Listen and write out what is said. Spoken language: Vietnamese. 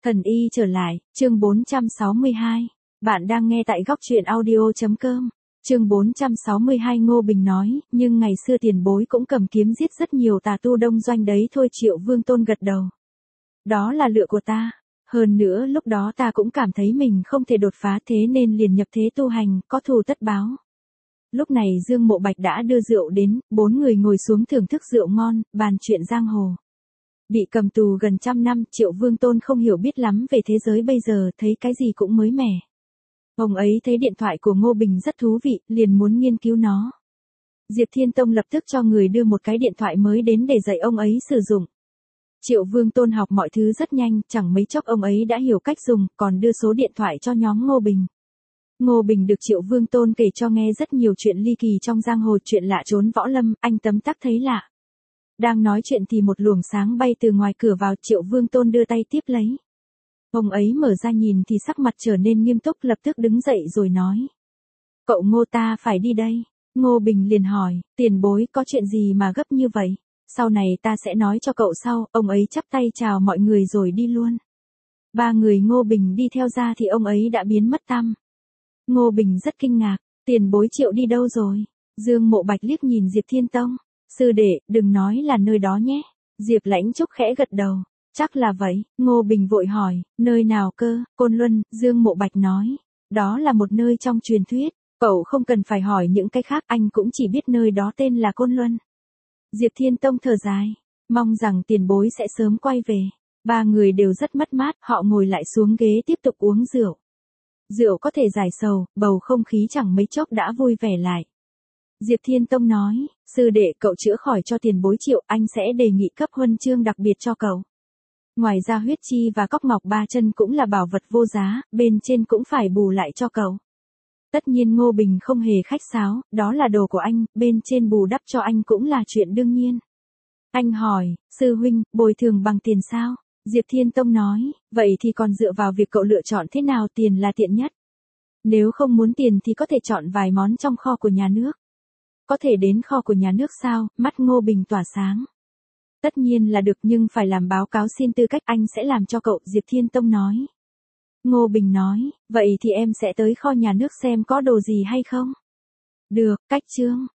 Thần y trở lại, chương 462. Bạn đang nghe tại góc truyện audio.com. Chương 462 Ngô Bình nói, nhưng ngày xưa tiền bối cũng cầm kiếm giết rất nhiều tà tu đông doanh đấy thôi. Triệu Vương Tôn gật đầu. Đó là lựa của ta. Hơn nữa lúc đó ta cũng cảm thấy mình không thể đột phá, thế nên liền nhập thế tu hành, có thù tất báo. Lúc này Dương Mộ Bạch đã đưa rượu đến, 4 người ngồi xuống thưởng thức rượu ngon, bàn chuyện giang hồ. Bị cầm tù gần 100 năm, Triệu Vương Tôn không hiểu biết lắm về thế giới bây giờ, thấy cái gì cũng mới mẻ. Ông ấy thấy điện thoại của Ngô Bình rất thú vị, liền muốn nghiên cứu nó. Diệp Thiên Tông lập tức cho người đưa một cái điện thoại mới đến để dạy ông ấy sử dụng. Triệu Vương Tôn học mọi thứ rất nhanh, chẳng mấy chốc ông ấy đã hiểu cách dùng, còn đưa số điện thoại cho nhóm Ngô Bình. Ngô Bình được Triệu Vương Tôn kể cho nghe rất nhiều chuyện ly kỳ trong giang hồ, chuyện lạ trốn võ lâm, anh tấm tắc thấy lạ. Đang nói chuyện thì một luồng sáng bay từ ngoài cửa vào, Triệu Vương Tôn đưa tay tiếp lấy. Ông ấy mở ra nhìn thì sắc mặt trở nên nghiêm túc, lập tức đứng dậy rồi nói. Cậu Ngô, ta phải đi đây. Ngô Bình liền hỏi, tiền bối có chuyện gì mà gấp như vậy? Sau này ta sẽ nói cho cậu sau. Ông ấy chắp tay chào mọi người rồi đi luôn. 3 người Ngô Bình đi theo ra thì ông ấy đã biến mất tăm. Ngô Bình rất kinh ngạc, tiền bối Triệu đi đâu rồi? Dương Mộ Bạch liếc nhìn Diệp Thiên Tông. Sư đệ, đừng nói là nơi đó nhé. Diệp Lãnh Trúc khẽ gật đầu. Chắc là vậy. Ngô Bình vội hỏi, nơi nào cơ? Côn Luân. Dương Mộ Bạch nói. Đó là một nơi trong truyền thuyết. Cậu không cần phải hỏi những cái khác, anh cũng chỉ biết nơi đó tên là Côn Luân. Diệp Thiên Tông thở dài. Mong rằng tiền bối sẽ sớm quay về. 3 người đều rất mất mát, họ ngồi lại xuống ghế tiếp tục uống rượu. Rượu có thể giải sầu, bầu không khí chẳng mấy chốc đã vui vẻ lại. Diệp Thiên Tông nói, sư đệ cậu chữa khỏi cho tiền bối Triệu, anh sẽ đề nghị cấp huân chương đặc biệt cho cậu. Ngoài ra huyết chi và cóc ngọc 3 chân cũng là bảo vật vô giá, bên trên cũng phải bù lại cho cậu. Tất nhiên Ngô Bình không hề khách sáo, đó là đồ của anh, bên trên bù đắp cho anh cũng là chuyện đương nhiên. Anh hỏi, sư huynh, bồi thường bằng tiền sao? Diệp Thiên Tông nói, vậy thì còn dựa vào việc cậu lựa chọn thế nào, tiền là tiện nhất. Nếu không muốn tiền thì có thể chọn vài món trong kho của nhà nước. Có thể đến kho của nhà nước sao? Mắt Ngô Bình tỏa sáng. Tất nhiên là được, nhưng phải làm báo cáo xin tư cách, anh sẽ làm cho cậu, Diệp Thiên Tông nói. Ngô Bình nói, vậy thì em sẽ tới kho nhà nước xem có đồ gì hay không? Được, cách chương.